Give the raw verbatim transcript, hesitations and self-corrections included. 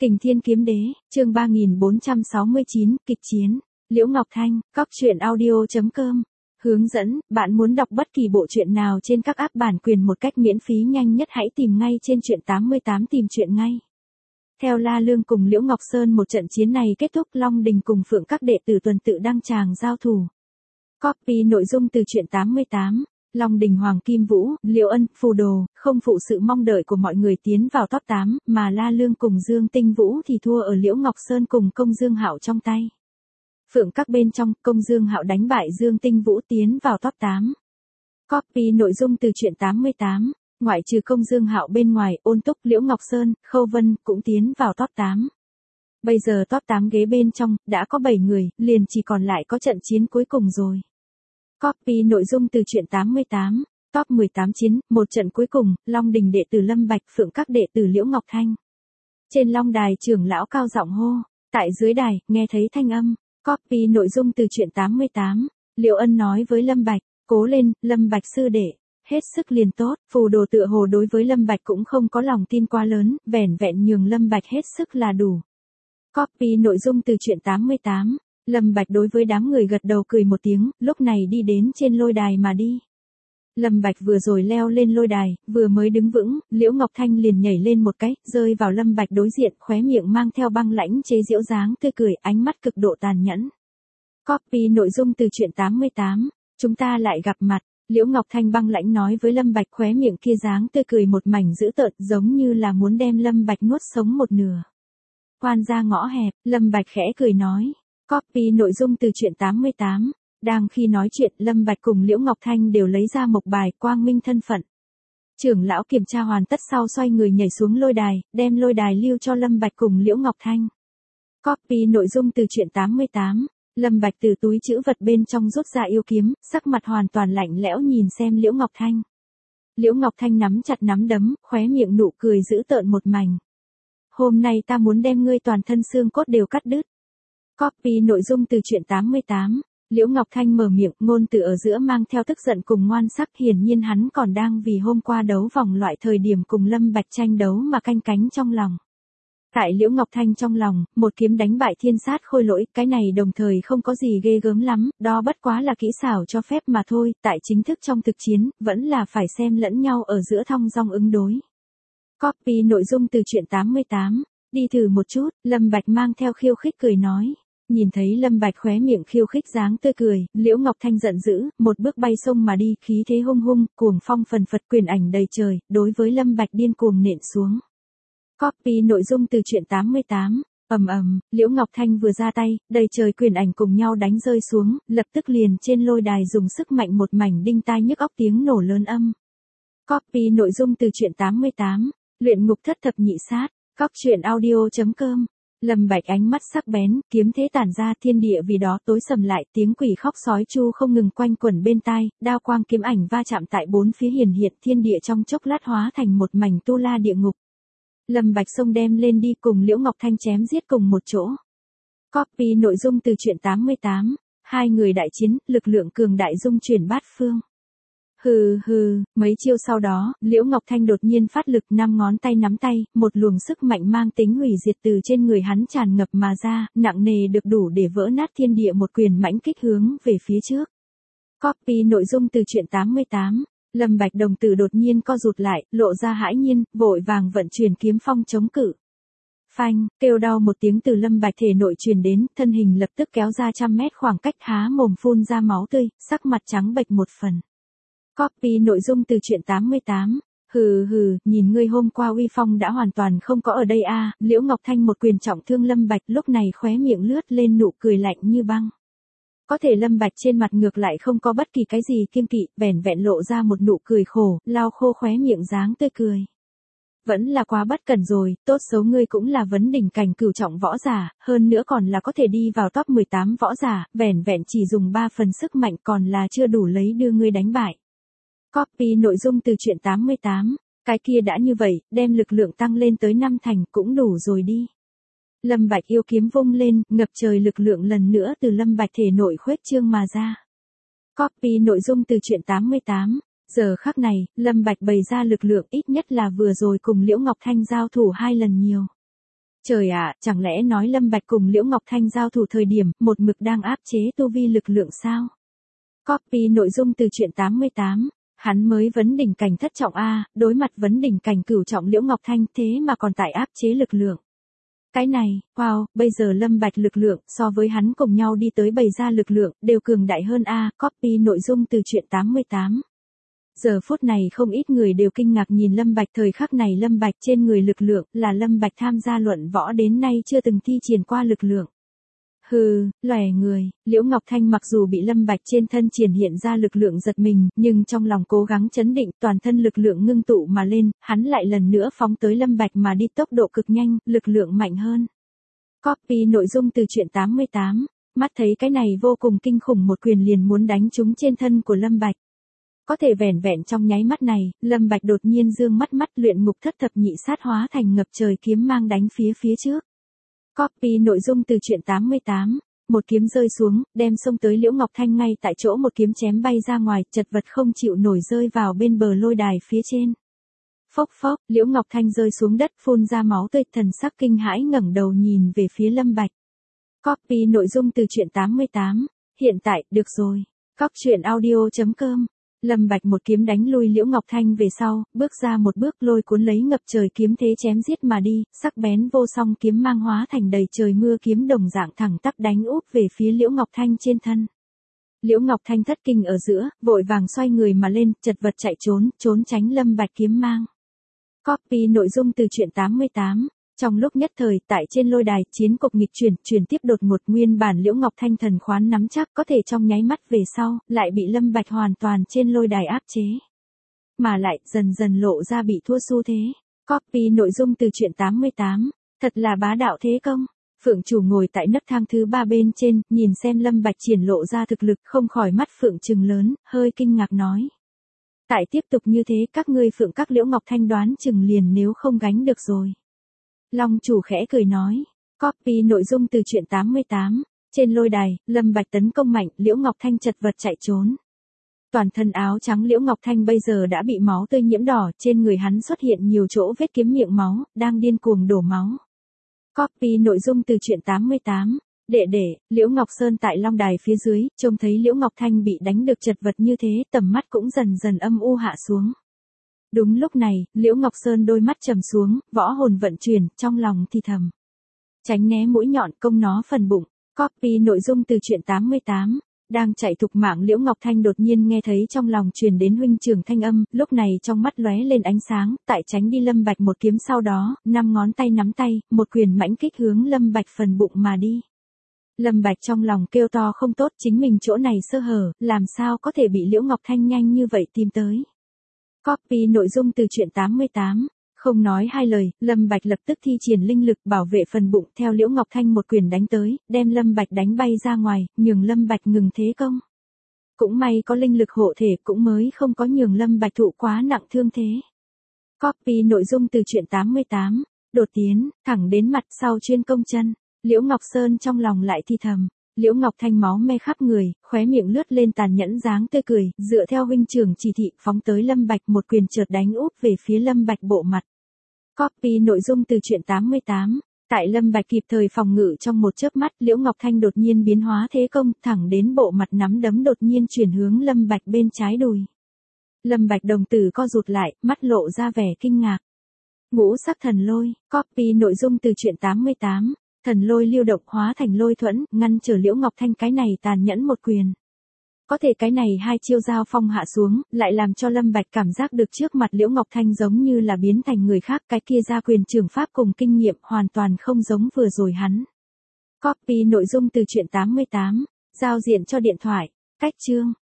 Kình Thiên Kiếm Đế, chương ba nghìn bốn trăm sáu mươi chín, kịch chiến. Liễu Ngọc Thanh, cóc truyện audio chấm com. Hướng dẫn, bạn muốn đọc bất kỳ bộ truyện nào trên các app bản quyền một cách miễn phí nhanh nhất hãy tìm ngay trên truyện tám mươi tám tìm truyện ngay. Theo La Lương cùng Liễu Ngọc Sơn một trận chiến này kết thúc, Long Đình cùng Phượng các đệ tử tuần tự đăng tràng giao thủ. Copy nội dung từ truyện tám mươi tám. Long Đình Hoàng Kim Vũ, Liễu Ân, Phù Đồ, không phụ sự mong đợi của mọi người tiến vào top tám, mà La Lương cùng Dương Tinh Vũ thì thua ở Liễu Ngọc Sơn cùng Công Dương Hạo trong tay. Phượng các bên trong, Công Dương Hạo đánh bại Dương Tinh Vũ tiến vào top tám. Copy nội dung từ truyện tám mươi tám, ngoại trừ Công Dương Hạo bên ngoài, Ôn Túc, Liễu Ngọc Sơn, Khâu Vân cũng tiến vào top tám. Bây giờ top tám ghế bên trong đã có bảy người, liền chỉ còn lại có trận chiến cuối cùng rồi. Copy nội dung từ truyện tám mươi tám, top mười tám chiến, một trận cuối cùng, Long Đình đệ tử Lâm Bạch, Phượng các đệ tử Liễu Ngọc Thanh. Trên long đài trưởng lão cao giọng hô, tại dưới đài, nghe thấy thanh âm. Copy nội dung từ truyện tám mươi tám, Liễu Ân nói với Lâm Bạch, cố lên, Lâm Bạch sư đệ, hết sức liền tốt. Phù Đồ tựa hồ đối với Lâm Bạch cũng không có lòng tin quá lớn, vẻn vẹn nhường Lâm Bạch hết sức là đủ. Copy nội dung từ truyện tám mươi tám. Lâm Bạch đối với đám người gật đầu cười một tiếng, lúc này đi đến trên lôi đài mà đi. Lâm Bạch vừa rồi leo lên lôi đài, vừa mới đứng vững, Liễu Ngọc Thanh liền nhảy lên một cái, rơi vào Lâm Bạch đối diện, khóe miệng mang theo băng lãnh chế giễu dáng tươi cười, ánh mắt cực độ tàn nhẫn. Copy nội dung từ truyện tám mươi tám, chúng ta lại gặp mặt. Liễu Ngọc Thanh băng lãnh nói với Lâm Bạch, khóe miệng kia dáng tươi cười một mảnh dữ tợn, giống như là muốn đem Lâm Bạch nuốt sống một nửa. Quan ra ngõ hẹp, Lâm Bạch khẽ cười nói. Copy nội dung từ truyện tám mươi tám. Đang khi nói chuyện, Lâm Bạch cùng Liễu Ngọc Thanh đều lấy ra mộc bài, quang minh thân phận. Trưởng lão kiểm tra hoàn tất sau xoay người nhảy xuống lôi đài, đem lôi đài lưu cho Lâm Bạch cùng Liễu Ngọc Thanh. Copy nội dung từ truyện tám mươi tám. Lâm Bạch từ túi trữ vật bên trong rút ra yêu kiếm, sắc mặt hoàn toàn lạnh lẽo nhìn xem Liễu Ngọc Thanh. Liễu Ngọc Thanh nắm chặt nắm đấm, khóe miệng nụ cười dữ tợn một mảnh. Hôm nay ta muốn đem ngươi toàn thân xương cốt đều cắt đứt. Copy nội dung từ truyện tám mươi tám. Liễu Ngọc Thanh mở miệng, ngôn từ ở giữa mang theo tức giận cùng ngoan sắc, hiển nhiên hắn còn đang vì hôm qua đấu vòng loại thời điểm cùng Lâm Bạch tranh đấu mà canh cánh trong lòng. Tại Liễu Ngọc Thanh trong lòng, một kiếm đánh bại thiên sát khôi lỗi, cái này đồng thời không có gì ghê gớm lắm, đó bất quá là kỹ xảo cho phép mà thôi, tại chính thức trong thực chiến, vẫn là phải xem lẫn nhau ở giữa thong dong ứng đối. Copy nội dung từ truyện tám mươi tám. Đi thử một chút, Lâm Bạch mang theo khiêu khích cười nói. Nhìn thấy Lâm Bạch khóe miệng khiêu khích dáng tươi cười, Liễu Ngọc Thanh giận dữ, một bước bay sông mà đi, khí thế hung hung, cuồng phong phần phật, quyền ảnh đầy trời, đối với Lâm Bạch điên cuồng nện xuống. Copy nội dung từ truyện tám mươi tám. Ầm ầm, Liễu Ngọc Thanh vừa ra tay, đầy trời quyền ảnh cùng nhau đánh rơi xuống, lập tức liền trên lôi đài dùng sức mạnh một mảnh đinh tai nhức óc tiếng nổ lớn âm. Copy nội dung từ truyện tám mươi tám. Luyện ngục thất thập nhị sát. Cóc truyện audio chấm com. Lâm Bạch ánh mắt sắc bén, kiếm thế tản ra, thiên địa vì đó tối sầm lại, tiếng quỷ khóc sói chu không ngừng quanh quẩn bên tai, đao quang kiếm ảnh va chạm tại bốn phía hiển hiện, thiên địa trong chốc lát hóa thành một mảnh tu la địa ngục. Lâm Bạch xông đem lên đi cùng Liễu Ngọc Thanh chém giết cùng một chỗ. Copy nội dung từ truyện tám mươi tám. Hai người đại chiến, lực lượng cường đại dung chuyển bát phương. Hừ hừ, mấy chiêu sau đó, Liễu Ngọc Thanh đột nhiên phát lực, năm ngón tay nắm tay, một luồng sức mạnh mang tính hủy diệt từ trên người hắn tràn ngập mà ra, nặng nề được đủ để vỡ nát thiên địa, một quyền mãnh kích hướng về phía trước. Copy nội dung từ truyện tám mươi tám. Lâm Bạch đồng tử đột nhiên co rụt lại, lộ ra hãi nhiên, vội vàng vận chuyển kiếm phong chống cự. Phanh, kêu đau một tiếng từ Lâm Bạch thể nội truyền đến, thân hình lập tức kéo ra trăm mét khoảng cách, há mồm phun ra máu tươi, sắc mặt trắng bệch một phần. Copy nội dung từ truyện tám mươi tám. Hừ hừ, nhìn ngươi hôm qua uy phong đã hoàn toàn không có ở đây a. À. Liễu Ngọc Thanh một quyền trọng thương Lâm Bạch, lúc này khóe miệng lướt lên nụ cười lạnh như băng. Có thể Lâm Bạch trên mặt ngược lại không có bất kỳ cái gì kiêng kỵ, vẻn vẹn lộ ra một nụ cười khổ, lau khô khóe miệng dáng tươi cười. Vẫn là quá bất cẩn rồi, tốt xấu ngươi cũng là vấn đỉnh cảnh cửu trọng võ giả, hơn nữa còn là có thể đi vào top mười tám võ giả, vẻn vẹn chỉ dùng ba phần sức mạnh còn là chưa đủ lấy đưa ngươi đánh bại. Copy nội dung từ truyện tám mươi tám. Cái kia đã như vậy, đem lực lượng tăng lên tới năm thành cũng đủ rồi đi. Lâm Bạch yêu kiếm vung lên, ngập trời lực lượng lần nữa từ Lâm Bạch thể nội khuếch trương mà ra. Copy nội dung từ truyện tám mươi tám. Giờ khắc này, Lâm Bạch bày ra lực lượng ít nhất là vừa rồi cùng Liễu Ngọc Thanh giao thủ hai lần nhiều. Trời ạ, chẳng lẽ nói Lâm Bạch cùng Liễu Ngọc Thanh giao thủ thời điểm, một mực đang áp chế tu vi lực lượng sao? Copy nội dung từ truyện tám mươi tám, hắn mới vấn đỉnh cảnh thất trọng A, đối mặt vấn đỉnh cảnh cửu trọng Liễu Ngọc Thanh thế mà còn tại áp chế lực lượng. Cái này, wow, bây giờ Lâm Bạch lực lượng so với hắn cùng nhau đi tới bày ra lực lượng, đều cường đại hơn A, copy nội dung từ truyện tám mươi tám. Giờ phút này không ít người đều kinh ngạc nhìn Lâm Bạch, thời khắc này Lâm Bạch trên người lực lượng là Lâm Bạch tham gia luận võ đến nay chưa từng thi triển qua lực lượng. Hừ, lòe người, Liễu Ngọc Thanh mặc dù bị Lâm Bạch trên thân triển hiện ra lực lượng giật mình, nhưng trong lòng cố gắng chấn định, toàn thân lực lượng ngưng tụ mà lên, hắn lại lần nữa phóng tới Lâm Bạch mà đi tốc độ cực nhanh, lực lượng mạnh hơn. Copy nội dung từ truyện tám mươi tám, mắt thấy cái này vô cùng kinh khủng một quyền liền muốn đánh trúng trên thân của Lâm Bạch. Có thể vẻn vẹn trong nháy mắt này, Lâm Bạch đột nhiên dương mắt mắt luyện ngục thất thập nhị sát hóa thành ngập trời kiếm mang đánh phía phía trước. Copy nội dung từ truyện tám mươi tám, một kiếm rơi xuống, đem xông tới Liễu Ngọc Thanh ngay tại chỗ một kiếm chém bay ra ngoài, chật vật không chịu nổi rơi vào bên bờ lôi đài phía trên. Phốc phốc, Liễu Ngọc Thanh rơi xuống đất phun ra máu tươi, thần sắc kinh hãi ngẩng đầu nhìn về phía Lâm Bạch. Copy nội dung từ truyện tám mươi tám, hiện tại, được rồi. Cóc truyện audio chấm com. Lâm Bạch một kiếm đánh lui Liễu Ngọc Thanh về sau, bước ra một bước lôi cuốn lấy ngập trời kiếm thế chém giết mà đi, sắc bén vô song kiếm mang hóa thành đầy trời mưa kiếm đồng dạng thẳng tắp đánh úp về phía Liễu Ngọc Thanh trên thân. Liễu Ngọc Thanh thất kinh ở giữa, vội vàng xoay người mà lên, chật vật chạy trốn, trốn tránh Lâm Bạch kiếm mang. Copy nội dung từ truyện tám mươi tám. Trong lúc nhất thời, tại trên lôi đài, chiến cục nghịch chuyển, chuyển tiếp đột ngột, nguyên bản Liễu Ngọc Thanh thần khoán nắm chắc có thể trong nháy mắt về sau, lại bị Lâm Bạch hoàn toàn trên lôi đài áp chế. Mà lại, dần dần lộ ra bị thua xu thế. Copy nội dung từ truyện tám mươi tám, thật là bá đạo thế công. Phượng chủ ngồi tại nấc thang thứ ba bên trên, nhìn xem Lâm Bạch triển lộ ra thực lực, không khỏi mắt Phượng trừng lớn, hơi kinh ngạc nói. Tại tiếp tục như thế, các ngươi Phượng các Liễu Ngọc Thanh đoán chừng liền nếu không gánh được rồi. Long chủ khẽ cười nói. Copy nội dung từ truyện tám mươi tám. Trên lôi đài, Lâm Bạch tấn công mạnh, Liễu Ngọc Thanh chật vật chạy trốn. Toàn thân áo trắng Liễu Ngọc Thanh bây giờ đã bị máu tươi nhiễm đỏ, trên người hắn xuất hiện nhiều chỗ vết kiếm miệng máu, đang điên cuồng đổ máu. Copy nội dung từ truyện tám mươi tám. Đệ đệ, Liễu Ngọc Sơn tại long đài phía dưới, trông thấy Liễu Ngọc Thanh bị đánh được chật vật như thế, tầm mắt cũng dần dần âm u hạ xuống. Đúng lúc này, Liễu Ngọc Sơn đôi mắt trầm xuống, võ hồn vận chuyển, trong lòng thì thầm. Tránh né mũi nhọn, công nó phần bụng. Copy nội dung từ truyện tám mươi tám. Đang chạy thục mạng Liễu Ngọc Thanh đột nhiên nghe thấy trong lòng truyền đến huynh trưởng thanh âm, lúc này trong mắt lóe lên ánh sáng, tại tránh đi Lâm Bạch một kiếm sau đó, năm ngón tay nắm tay, một quyền mãnh kích hướng Lâm Bạch phần bụng mà đi. Lâm Bạch trong lòng kêu to không tốt, chính mình chỗ này sơ hở, làm sao có thể bị Liễu Ngọc Thanh nhanh như vậy tìm tới. Copy nội dung từ truyện tám mươi tám. Không nói hai lời, Lâm Bạch lập tức thi triển linh lực bảo vệ phần bụng, theo Liễu Ngọc Thanh một quyền đánh tới, đem Lâm Bạch đánh bay ra ngoài, nhường Lâm Bạch ngừng thế công. Cũng may có linh lực hộ thể, cũng mới không có nhường Lâm Bạch thụ quá nặng thương thế. Copy nội dung từ truyện tám mươi tám. Đột tiến, thẳng đến mặt sau chuyên công chân. Liễu Ngọc Sơn trong lòng lại thi thầm. Liễu Ngọc Thanh máu me khắp người, khóe miệng lướt lên tàn nhẫn dáng tươi cười, dựa theo huynh trưởng chỉ thị, phóng tới Lâm Bạch một quyền chợt đánh úp về phía Lâm Bạch bộ mặt. Copy nội dung từ truyện tám mươi tám. Tại Lâm Bạch kịp thời phòng ngự trong một chớp mắt, Liễu Ngọc Thanh đột nhiên biến hóa thế công, thẳng đến bộ mặt nắm đấm đột nhiên chuyển hướng Lâm Bạch bên trái đùi. Lâm Bạch đồng tử co rụt lại, mắt lộ ra vẻ kinh ngạc. Ngũ sắc thần lôi. Copy nội dung từ truyện tám mươi tám. Thần lôi lưu động hóa thành lôi thuẫn, ngăn trở Liễu Ngọc Thanh cái này tàn nhẫn một quyền. Có thể cái này hai chiêu giao phong hạ xuống, lại làm cho Lâm Bạch cảm giác được trước mặt Liễu Ngọc Thanh giống như là biến thành người khác, cái kia ra quyền trường pháp cùng kinh nghiệm hoàn toàn không giống vừa rồi hắn. Copy nội dung từ truyện tám mươi tám. Giao diện cho điện thoại. Cách chương.